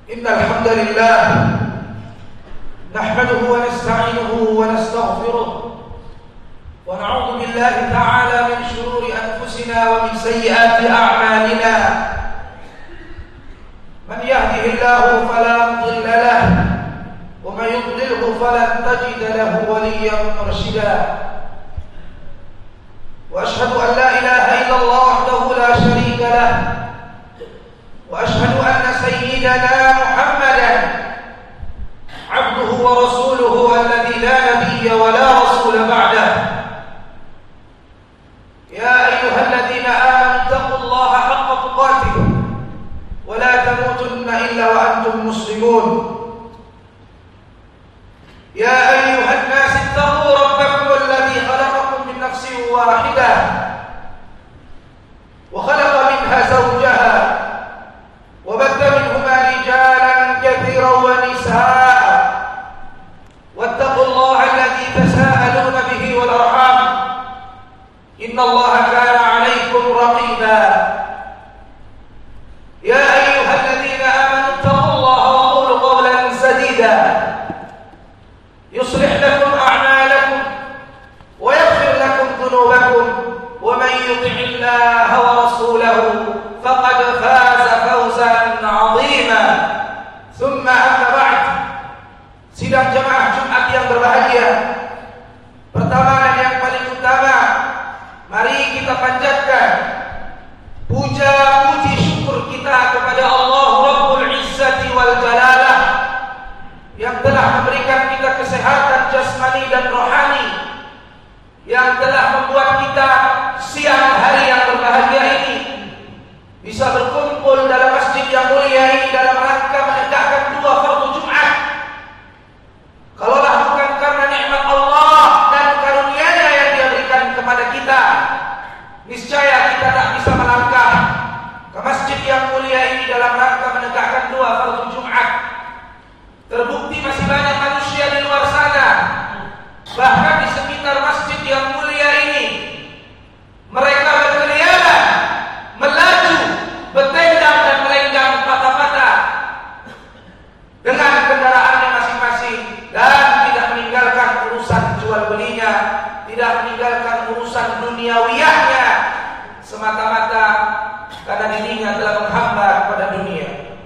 إن الحمد لله نحمده ونستعينه ونستغفره ونعوذ بالله تعالى من شرور أنفسنا ومن سيئات أعمالنا. من يهده الله فلا مضل له ومن يضلله فلن تجد له وليا مرشدا. وأشهد أن لا إله إلا الله وحده لا شريك له وأشهد أن سيدنا محمدا عبده ورسوله الذي لا نبي ولا رسول بعده. يا أيها الذين آمنوا اتقوا الله حق تقاته ولا تموتن إلا وأنتم مسلمون. يا أيها الناس اتقوا ربكم الذي خلقكم من نفس واحدة وخلق منها زوجها وبث منهما رجالا كثيرا ونساء واتقوا الله الذي تساءلون به والأرحام إن الله كان عليكم رقيبا. يا أيها الذين آمنوا اتقوا الله وقولوا قولا سديدا يصلح لكم أعمالكم ويغفر لكم ذنوبكم ومن يطع الله ورسوله فقد فاز فوزا عظيما. ثم أما بعد. Sidang jemaah Jumat yang berbahagia, pertama dan yang paling utama, mari kita panjatkan puja puji syukur kita kepada Allah Rabbul Izzati wal Jalalah yang telah memberikan kita kesehatan jasmani dan rohani, yang telah membuat kita siang hari yang berbahagia ini bisa berkumpul dalam masjid yang mulia ini dalam rangka menegakkan dua fardu Jumat. Kalaulah bukan karena nikmat Allah dan karunia-Nya yang Dia berikan kepada kita, niscaya kita tak bisa melangkah ke masjid yang mulia ini dalam rangka menegakkan dua fardu Jumat. Terbukti masih banyak manusia di luar sana, bahkan di sekitar masjid yang mulia ini, mereka berkeliaran, melaju, bertendang dan melenggang patah-patah dengan kendaraannya masing-masing dan tidak meninggalkan urusan jual belinya, tidak meninggalkan urusan duniawiyahnya, semata-mata karena dirinya telah menghamba kepada dunia.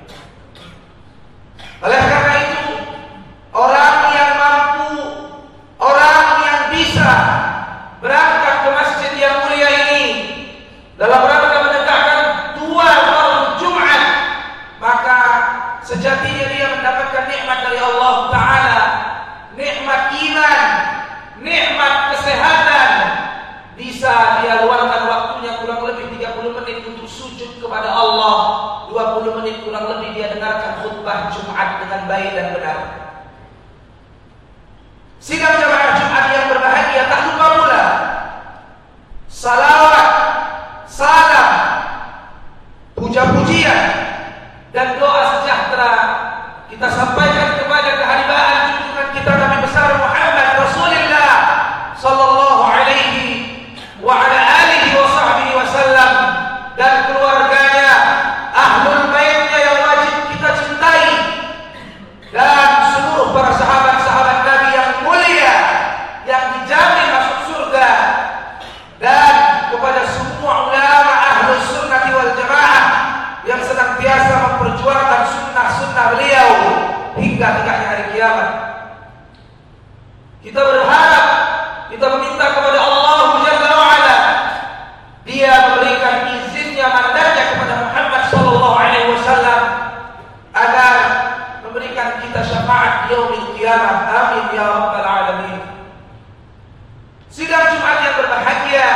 Oleh karena itu, orang yang mampu, orang yang bisa berangkat ke masjid yang mulia ini dalam rangka menegakkan dua fardu Jumat, maka sejatinya dia mendapatkan nikmat dari Allah Ta'ala, nikmat iman, nikmat kesehatan. Bisa dia luangkan waktunya kurang lebih 30 menit untuk sujud kepada Allah, 20 menit kurang lebih dia dengarkan khutbah Jumat dengan baik dan benar. Sidang jemaah Jumat yang berbahagia, tak lupa pula salawat, salam, puja-pujian dan doa sejahtera kita sampaikan kepada keharibaan junjungan kita Nabi besar Muhammad Rasulullah sallallahu alaihi wa ala alihi wa sahbihi wasallam dan keluarganya, ahlul baitnya yang wajib kita cintai, dan seluruh para sahabat-sahabat Nabi yang mulia yang dijamin masuk surga, dan kepada semua ulama ahlus sunnati wal jamaah yang senantiasa memperjuangkan sunnah-sunnah beliau hingga tegaknya hari kiamat. Kita berharap, kita meminta kepada Allah Jalla wa'ala, Dia memberikan izinnya, mandatnya kepada Muhammad sallallahu alaihi wasallam agar memberikan kita syafaat yaumil qiyamah. Amin ya rabbal alamin. Sidang Jumat yang berbahagia,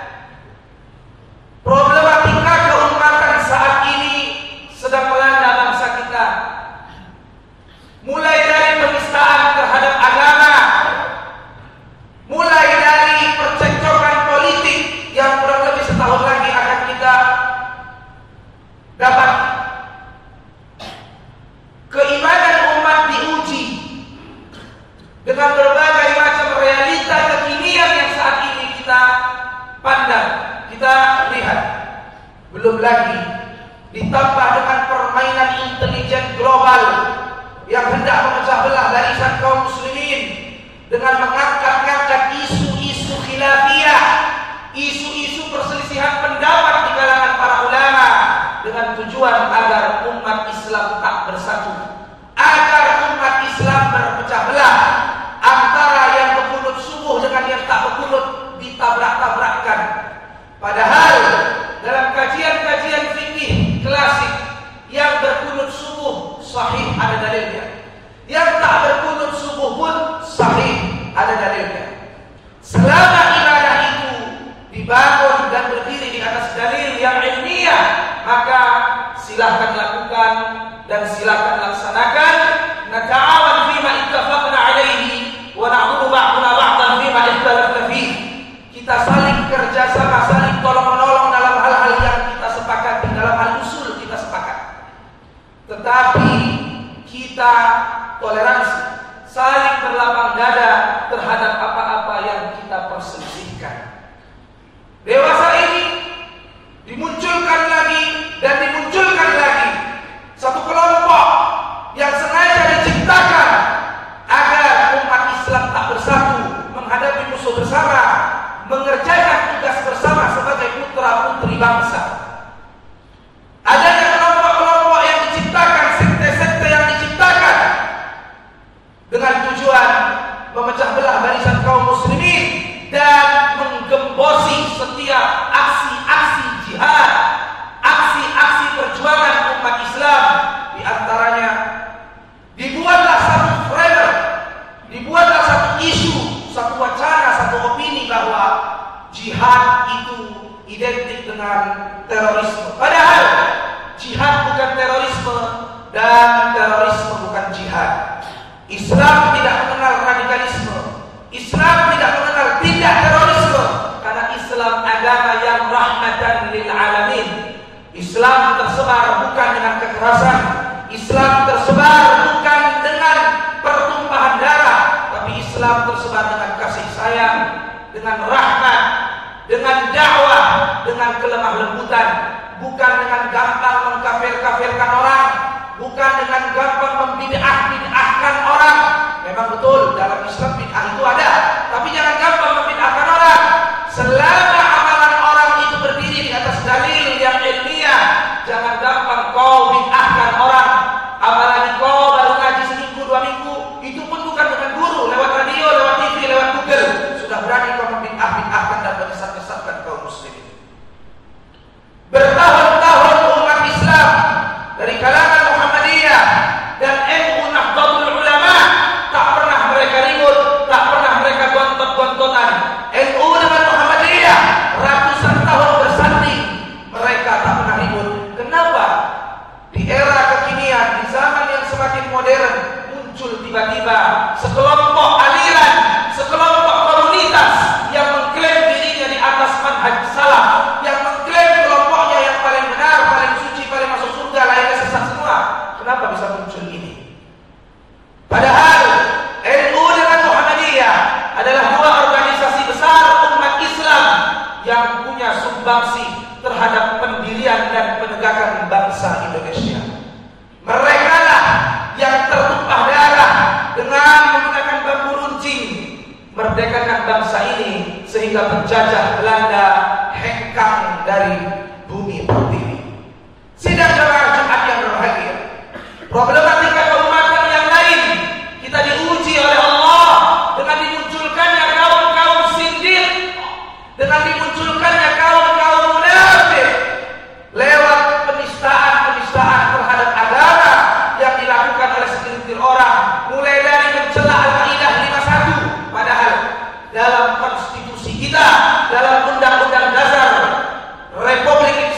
problematika keumatan saat ini sedang melanda bangsa kita. Mulai dari penistaan terhadap agama, mulai dari percekcokan politik yang kurang lebih setahun lagi akan kita dapat. Keimanan umat diuji dengan berbagai macam realita kekinian yang saat ini kita pandang, kita lihat. Belum lagi ditambah dengan permainan internet intelijen global yang hendak memecah belah barisan kaum muslimin dengan mengangkat-ngangkat isu-isu khilafiyah, isu-isu perselisihan pendapat di kalangan para ulama dengan tujuan agar umat Islam tak bersatu, agar umat Islam berpecah belah antara yang berkunut subuh dengan yang tak berkunut, ditabrak-tabrakkan. Padahal dalam kajian-kajian fikih klasik, yang berkunut subuh sahih ada dalilnya, yang tak berkunut subuh pun sahih ada dalilnya. Selama ibadah itu dibangun dan berdiri di atas dalil yang ilmiah, maka silahkan lakukan dan silahkan laksanakan. Nata'awan fima ittafaqna alaihi wa na'budu ba'duna ba'dan fima ikhtalafna fihi. Kita saling kerjasama, saling tolong-menolong dalam hal-hal yang kita sepakati, dalam hal usul kita sepakat. Tetapi kita toleransi, saling berlapang dada terhadap apa-apa yang kita perselisihkan. Dewasa ini dimunculkan lagi dan dimunculkan lagi satu kelompok yang sengaja diciptakan agar umat Islam tak bersatu, menghadapi musuh bersama, mengerjakan tugas bersama sebagai putra-putri bangsa. Adanya kelompok-kelompok yang diciptakan, sekte-sekte yang diciptakan dengan tujuan memecah belah barisan kaum muslimin dan menggembosi setiap aksi-aksi jihad, aksi-aksi perjuangan umat Islam. Di antaranya dibuatlah satu framer, dibuatlah satu isu, satu wacana, satu opini bahwa jihad itu identik dengan terorisme. Padahal jihad bukan terorisme dan terorisme bukan jihad. Islam tidak mengenal radikalisme, Islam tidak mengenal tindak terorisme, karena Islam agama yang rahmatan lil alamin. Islam tersebar bukan dengan kekerasan, Islam tersebar bukan dengan pertumpahan darah, tapi Islam tersebar dengan kasih sayang, dengan rahmat, dengan dakwah, dengan kelemah lembutan, bukan dengan gampang mengkafir-kafirkan orang, bukan dengan gampang membid'ah-bid'ahkan orang. Memang betul dalam Islam bid'ah itu ada, tapi jangan gampang membid'ahkan orang. Selama amalan orang itu berdiri di atas dalil yang ilmiah, jangan gampang kau bid'ahkan orang. Apalagi kau baru ngaji seminggu 2 minggu, itu pun bukan dengan guru, lewat radio, lewat TV, lewat Google, sudah berani kau membid'ah-bid'ahkan dan menyesat-nyesatkan kaum muslimin. Bertahun-tahun umat Islam dari kalangan Muhammadiyah dan NU Nahdlatul Ulama tak pernah mereka ribut, tak pernah mereka gontot-gontotan. NU dengan Muhammadiyah ratusan tahun bersanding, mereka tak pernah ribut. Kenapa? Di era kekinian, di zaman yang semakin modern, muncul tiba-tiba sekelompok aliran, sekelompok komunitas yang mengklaim dirinya di atas manhaj salaf, yang mengklaim kelompoknya yang paling benar, paling suci, paling masuk surga, lainnya sesat semua. Kenapa bisa muncul ini? Padahal NU dengan Muhammadiyah adalah 2 organisasi besar umat Islam yang punya sumbangsi terhadap pendirian dan penegakan bangsa Indonesia. Mereka lah yang tertumpah darah dengan menggunakan bambu runcing merdekakan bangsa ini sehingga penjajah Belanda hengkang dari bumi pertiwi. Sidang jamaah Jumat yang berbahagia, problematika keumatan yang lain kita diuji oleh Allah dengan dimunculkannya kaum-kaum sindir, dengan dimunculkannya kaum-kaum munafik lewat penistaan-penistaan terhadap agama yang dilakukan oleh segelintir orang, mulai dari mencela Al-Maidah 51. Padahal dalam konstitusi kita, dalam Undang-Undang Dasar Republik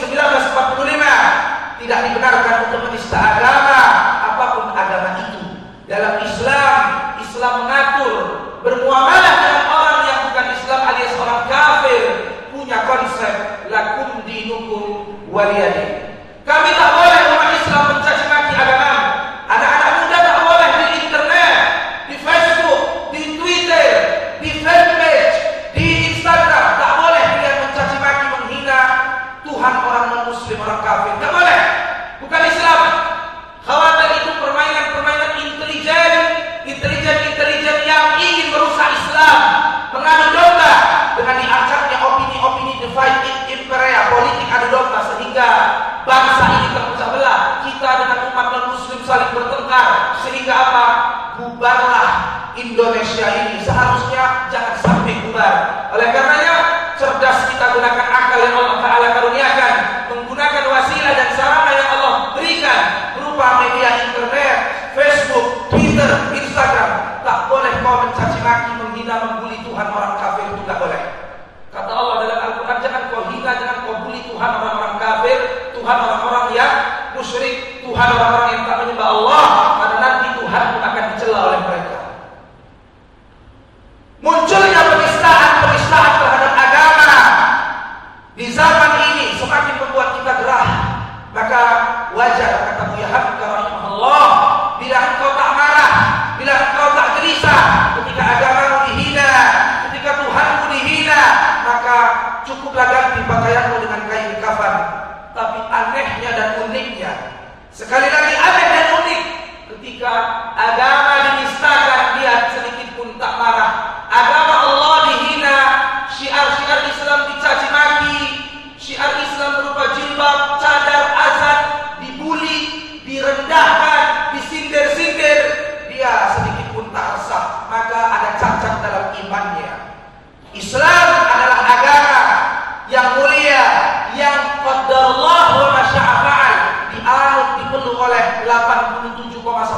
1945 tidak dibenarkan untuk menista agama apapun agama itu. Dalam Islam, Islam mengatur bermuamalah dengan orang yang bukan Islam alias orang kafir, punya konsep lakum dinukum waliyadin. Kami tak boleh umat Islam mencaci maki agama. Anak-anak muda tak boleh di internet, di Facebook, di Twitter, di fanpage, di Instagram, tak boleh dia mencaci maki, menghina Tuhan orang non-muslim, orang kafir. Tak boleh. Bukan Islam. bangsa ini terpecah belah, kita dengan umat non-muslim saling bertengkar, sehingga apa? Bubarlah Indonesia ini. Seharusnya jangan sampai bubar. Oleh karenanya, cerdas kita gunakan akal yang Allah Ta'ala karuniakan, menggunakan wasilah dan sarana yang Allah berikan berupa media internet, Facebook, Twitter, Instagram. Tak boleh kau mencaci maki, menghina, membuli Tuhan orang kafir, itu tak boleh. Kata Allah dalam Al-Quran, jangan kau hina, jangan kau bully Tuhan orang-orang kafir, Tuhan orang-orang yang musyrik, Tuhan orang-orang yang tak menyembah Allah, karena nanti Tuhan akan dicela oleh mereka. Munculnya penistaan terhadap agama di zaman ini semakin membuat kita gerah. Maka wajar, kata Buya Hamka rahimahullah, bila engkau tak marah, bila engkau tak gelisah ketika agamamu dihina, ketika Tuhanmu dihina, maka cukuplah ganti pakaianmu dengan kain kafan. Tapi anehnya dan uniknya, sekali lagi aneh dan unik, ketika agama dinistakan, dia sedikit pun tak marah. Agama Allah dihina, syiar-syiar Islam dicaci maki, syiar Islam berupa jilbab, cadar, azan dibuli, direndahkan, disindir-sindir, dia sedikit pun tak resah. Maka ada cacat dalam imannya. Islam adalah agama yang mulia, yang qadarullah wa masya'a fa'al, dianut, dipeluk oleh 87,1%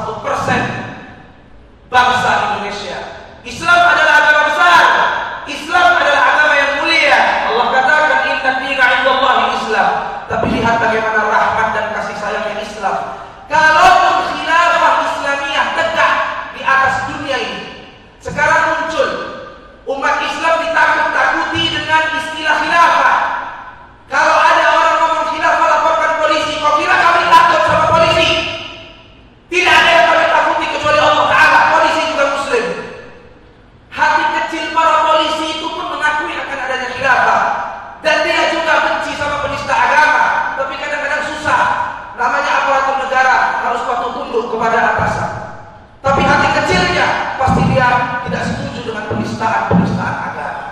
bangsa Indonesia. Islam adalah agama besar. Islam adalah agama yang mulia. Allah katakan inna dina 'indallahi Islam. Tapi lihat bagaimana rahmat dan kasih sayangnya Islam. Kalaupun khilafah Islamiyah tegak di atas dunia ini, sekarang muncul umat Islam ditakut-takuti dengan istilah khilafah. Kalau ada orang ngomong khilafah, laporkan polisi. Kau kira kami takut sama polisi? Tidak ada yang kami takuti kecuali Allah Ta'ala. Polisi juga muslim. Hati kecil para polisi itu pun mengakui akan adanya khilafah, dan dia juga benci sama penista agama. Tapi kadang-kadang susah, namanya aparatur negara, harus patuh tunduk kepada atasan. Tapi hati kecilnya pasti dia tidak setuju dengan penistaan agama.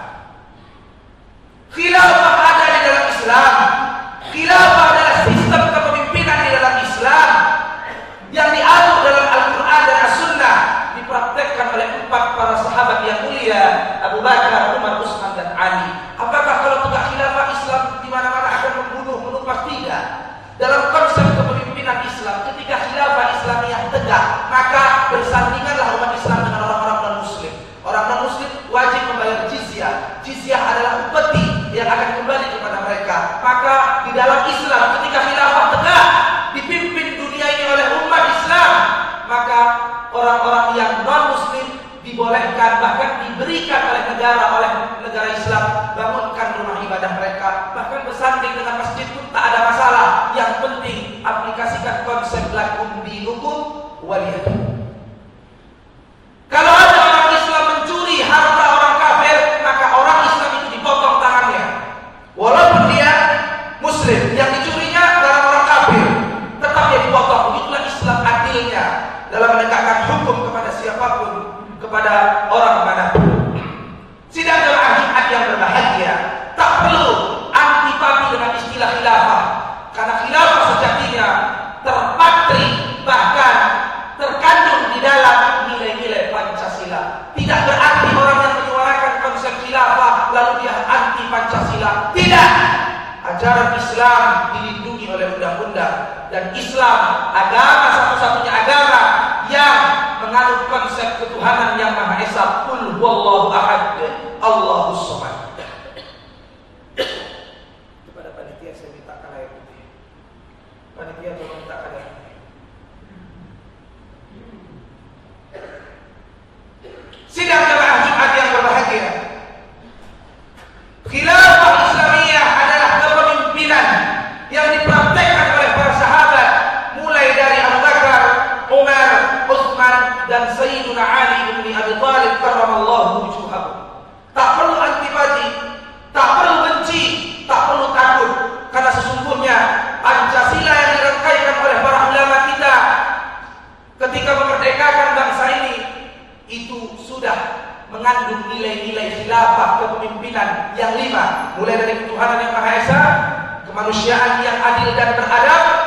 Khilafah ada di dalam Islam. Khilafah adalah sistem kepemimpinan di dalam Islam yang diatur dalam Al-Quran dan As-Sunnah, dipraktekkan oleh 4 para sahabat yang mulia, Abu Bakar, Umar, Utsman, dan Ali. Apakah kalau tegak khilafah Islam di mana-mana akan membunuh, menumpas? Tidak. Dalam konsep kepemimpinan Islam, ketika khilafah Islamiyah tegak, maka bersandinganlah umat Islam dengan orang-orang non-muslim. Orang non-muslim wajib membayar jizyah. Jizyah adalah upeti yang akan kembali kepada mereka. Maka di dalam Islam, ketika khilafah tegak, dipimpin dunia ini oleh umat Islam, maka orang-orang yang non-muslim dibolehkan, bahkan diberikan oleh negara Islam, bangunkan rumah ibadah mereka, bahkan bersanding dengan masjid pun tak ada masalah. Yang penting aplikasikan konsep lakum dinukum waliyadin. Kalau ada orang Islam mencuri harta orang kafir, maka orang Islam itu dipotong tangannya, walaupun dia muslim. Yang dicurinya barang orang kafir, tetap dia dipotong. Itulah Islam adilnya dalam menegakkan hukum kepada siapapun, kepada orang manapun. Sidang jamaah Jumat yang berbahagia, tak perlu antipati dengan istilah khilafah, karena khilafah sejatinya terpatri, bahkan terkandung di dalam nilai-nilai Pancasila. Tidak berarti orang yang menyuarakan konsep khilafah lalu dia anti Pancasila. Tidak. Ajaran Islam dilindungi oleh undang-undang, dan Islam agama satu-satunya agama yang menganut konsep ketuhanan yang Maha Esa. Qul huwallahu ahad, Allahus samad. Kepada panitia saya mintakan air putih. Panitia tolong mintakan air putih. Sidang jamaah Jumat yang berbahagia, khilafah Islamiyah adalah kepemimpinan yang dipraktekkan oleh para sahabat, mulai dari Abu Bakar, Umar, Utsman, dan Sayyiduna Ali bin Abi Thalib karramallahu wujuhahu. Tak perlu antipati, tak perlu benci, tak perlu takut, karena sesungguhnya Pancasila yang dirangkaikan oleh para ulama kita ketika memerdekakan bangsa ini itu sudah mengandung nilai-nilai khilafah kepemimpinan yang 5, mulai dari ketuhanan yang Maha Esa, kemanusiaan yang adil dan beradab,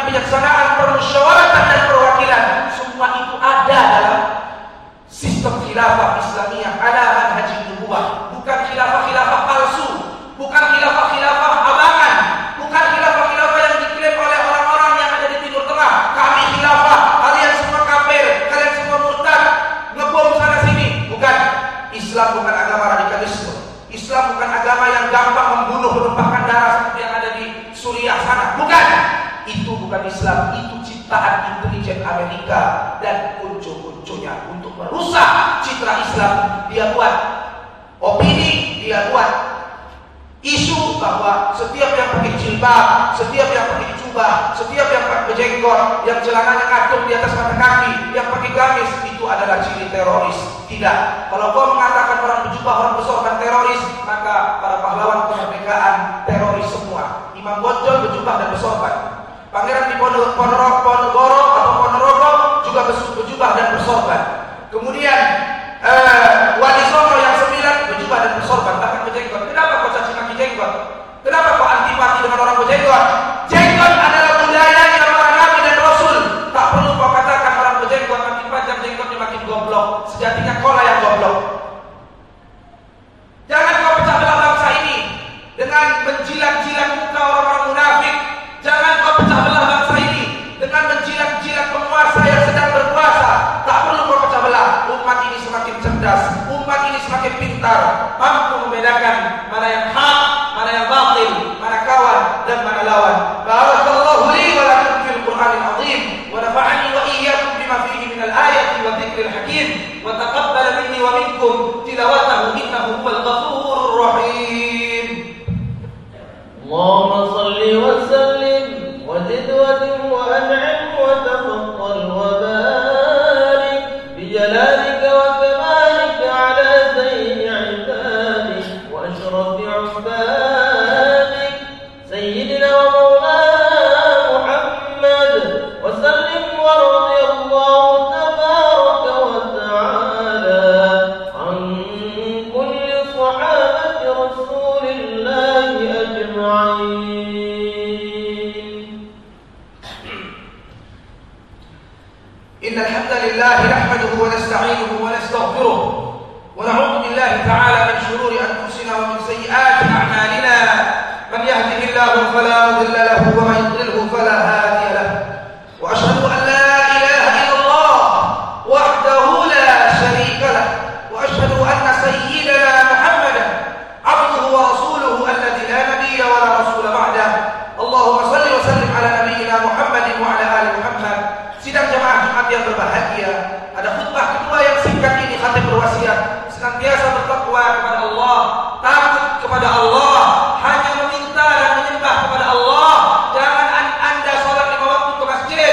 kebijaksanaan, permusyawaratan dan perwakilan. Semua itu ada dalam sistem khilafah Islamiyah ala manhaj nubuwah. Bukan khilafah-khilafah palsu, bukan khilafah-khilafah abangan, bukan khilafah-khilafah yang diklaim oleh orang-orang yang ada di Timur Tengah. Kami khilafah, kalian semua kafir, kalian semua murtad, ngebom sana sini. Bukan. Islam bukan agama radikalisme. Islam bukan agama yang gampang membunuh, menumpahkan darah seperti yang ada di Suriah sana. Bukan. Itu bukan Islam, itu ciptaan intelijen Amerika dan kuncu-kuncunya untuk merusak citra Islam. Dia buat opini, dia buat isu bahwa setiap yang pakai jilbab, setiap yang pakai jubah, setiap yang pakai jenggot, yang celananya ngatung di atas mata kaki, yang pakai gamis, itu adalah ciri teroris. Tidak. Kalau kau mengatakan orang berjubah, orang bersorban teroris, maka para pahlawan kemerdekaan teroris semua. Imam Bonjol berjubah dan bersorban. Pangeran di Ponorogo atau Ponorogo juga berjubah dan bersorban. Kemudian Wali Songo yang 9 berjubah dan bersorban, bahkan berjenggot. Kenapa kau caci maki jenggot? Kenapa kau antipati dengan orang berjenggot? Jenggot adalah budayanya para nabi dan rasul. Tak perlu kau katakan orang berjenggot makin panjang jenggotnya makin goblok. Sejatinya kau lah yang goblok. Jangan kau pecah belah bangsa ini dengan menjilat-jilat muka orang-orang munafik. Jangan kau pecah belah bangsa ini dengan menjilat-jilat penguasa yang sedang berkuasa. Tak perlu kau pecah belah. Umat ini semakin cerdas, umat ini semakin pintar, mampu membedakan mana yang hak, mana yang batil, mana kawan dan mana lawan. Barakallahu li wa lakum fil Qur'anil azim wa nafa'ani wa iyyakum bima fihi minal ayati wa dzikril hakim wa taqabbala minni wa minkum tilawatahu innahu huwal ghafurur rahim. Allahumma shalli wa sallim wa zid wa dim wa an'im wa tafaddal wa barik bi jalalika wa kamalika ala sayyidi ibadik wa ashrafi ibadik sayyidina wa maulana Muhammad wa sallim wa radiyallahu tabaraka wa ta'ala an kulli sahabati rasulillahi ajma'in. إن الحمد لله نحمده ونستعينه ونستغفره ونعوذ بالله تعالى من شرور أنفسنا ومن سيئات أعمالنا. من يهده الله فلا مضل له ومن يضلله فلا هادي له. وأشهد أن لا إله إلا الله وحده لا شريك له. وأشهد أن سيدنا محمدا عبده ورسوله الذي لا نبي ولا رسول بعده. اللهم صل وسلم على نبينا محمد وعلى آل محمد. Sidang jamaah Jumat yang berbahagia, ada khutbah kedua yang singkat ini khatib berwasiat senantiasa bertakwa kepada Allah, takut kepada Allah, hanya meminta dan menyembah kepada Allah. Jangan Anda sholat 5 waktu ke masjid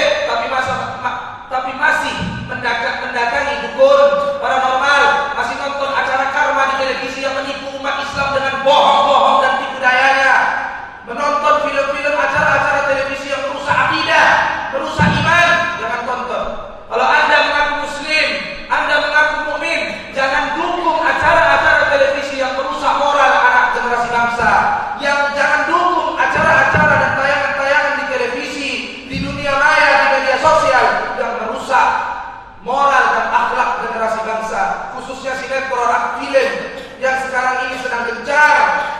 tapi masih mendatangi dukun paranormal, masih nonton acara karma di televisi yang menipu umat Islam dengan bohong-bohong dan tipu dayanya, menonton film-film acara-acara televisi yang merusak akidah, merusak iman. Jangan tonton. Kalau Anda mengaku muslim, Anda mengaku mukmin, jangan dukung acara-acara televisi yang merusak moral anak generasi bangsa. Jangan dukung acara-acara dan tayangan-tayangan di televisi, di dunia maya, di media sosial yang merusak moral dan akhlak generasi bangsa. Khususnya sinetron, film yang sekarang ini sedang gencar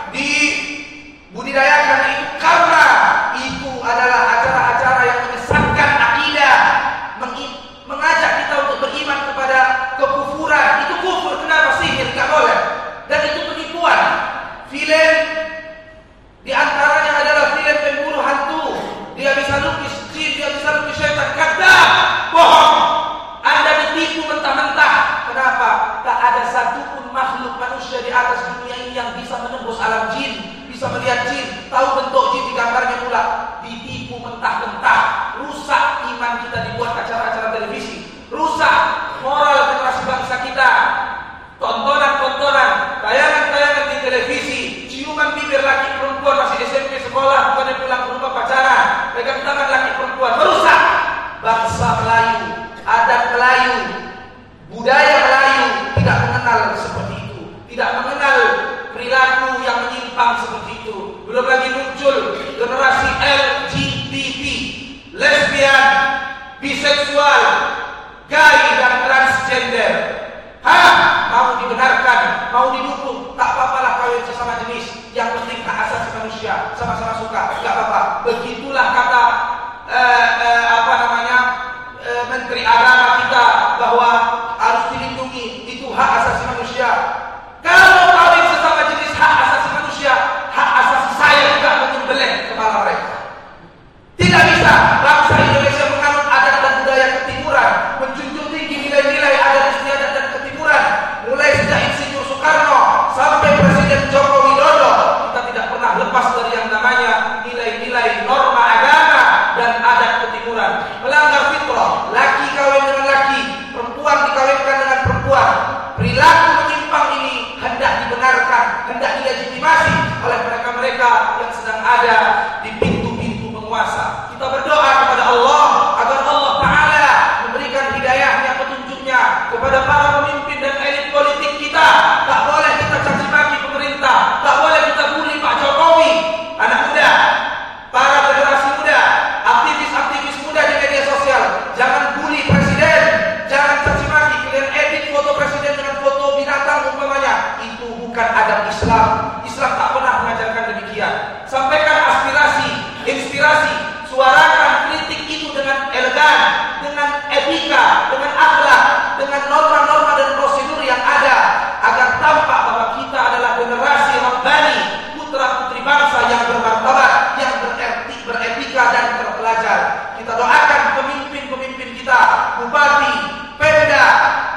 dibudidayakan itu karena itu adalah acara-acara yang menyesatkan akidah, mengajak kita untuk beriman kepada kekufuran. Itu kufur. Kenapa? Sihir tidak boleh, dan itu penipuan. Film di antaranya adalah film pemburu hantu. Dia bisa lukis jin, dia bisa lukis syaitan. Kadzab, bohong. Anda ditipu mentah-mentah. Kenapa? Tak ada satupun makhluk manusia di atas dunia ini yang bisa menembus alam jin, bisa melihat jin, tahu bentuk jin di gambarnya pula. Ditipu mentah-mentah. Rusak iman kita dibuat acara-acara televisi, rusak moral generasi bangsa kita. Tontonan-tontonan, tayangan-tayangan di televisi, ciuman bibir laki perempuan masih SMP sekolah, bukannya pulang ke rumah pacaran, pegang tangan laki perempuan, merusak bangsa Melayu, adat Melayu, budaya Melayu. Tidak mengenal seperti itu, tidak mengenal perilaku yang menyimpang seperti itu. Belum lagi muncul generasi LGBT, manusia, sama-sama suka, nggak apa-apa. Begitulah kata Menteri Agama kita bahwa harus dilindungi, itu hak asasi manusia. Kalau kawin sesama jenis hak asasi manusia, hak asasi saya juga menyembelih kepala mereka. Tidak bisa bangsa Indonesia menganut adat dan budaya ketimuran, menjunjung tinggi nilai-nilai adat istiadat dan ketimuran. Mulai sejak Insinyur Soekarno sampai Presiden Joko Widodo, kita tidak pernah lepas dari yang namanya nilai-nilai norma agama dan adat ketimuran. Melanggar fitrah, laki kawin dengan laki, perempuan dikawinkan dengan perempuan. Perilaku menyimpang ini hendak dibenarkan, hendak dilegitimasi oleh mereka-mereka yang sedang ada di pintu-pintu penguasa. Kita berdoa kepada Allah agar Allah Ta'ala memberikan hidayahnya, petunjuknya kepada para pemimpin dan elit politik kita. Tak boleh kita caci maki pemerintah, tak boleh kita bully Pak Jokowi. Anak muda, para generasi muda, aktivis-aktivis muda di media sosial, jangan bully presiden, jangan caci maki, kalian edit foto presiden dengan foto binatang umpamanya. Itu bukan adab Islam. Islam tak pernah mengajarkan demikian. Sampaikan aspirasi, inspirasi, suarakan kritik itu dengan elegan, dengan etika, dengan akhlak, dengan norma-norma dan prosedur yang ada, agar tampak bahwa kita adalah generasi rabbani, putra-putri bangsa yang bermartabat, yang beretika dan terpelajar. Kita doakan pemimpin-pemimpin kita, bupati, pemda,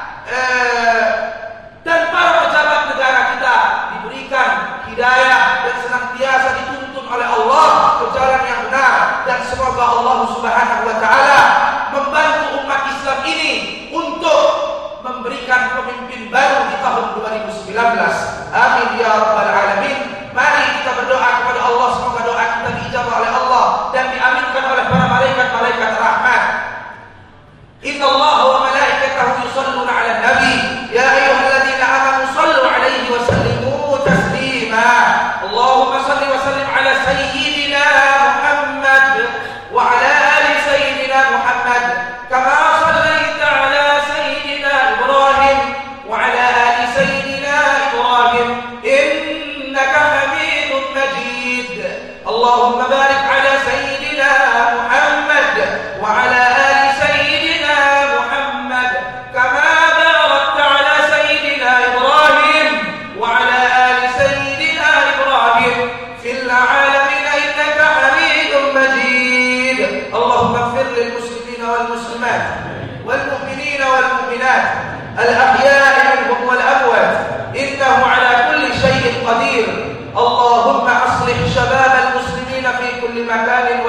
dan para pejabat negara kita diberikan hidayah dan senantiasa dituntun oleh Allah ke jalan yang benar. Dan semoga Allah Subhanahu wa Ta'ala membantu umat Islam ini untuk memberikan pemimpin baru di tahun 2019. Amin ya rabbal alamin. Mari kita berdoa kepada Allah, semoga doa kita diijabah oleh Allah dan diaminkan oleh para malaikat-malaikat rahmat. Inna Allah wa malaikatahu yusalluna 'alan nabi ya ayyuhalladzina amanu sallu 'alaihi wa sallimu taslima. Allahumma salli wa sallim 'ala sayyidina Muhammad wa 'ala ali sayyidina Muhammad kama sallaita 'ala sayyidina Ibrahim wa 'ala ali sayyidina Ibrahim innaka Hamidum Majid. Allahumma barik 'ala sayyidina Muhammad wa 'ala ali sayyidina Muhammad kama barakta 'ala sayyidina Ibrahim wa 'ala ali sayyidina Ibrahim fil 'alamin innaka Hamidum Majid. Allahumma ighfir lil muslimina wal muslimat wal mu'minina wal mu'minat al ahya'i minhum wal amwat innahu 'ala kulli shay'in qadir. Allahumma aslih shabab al muslimin fi kulli makan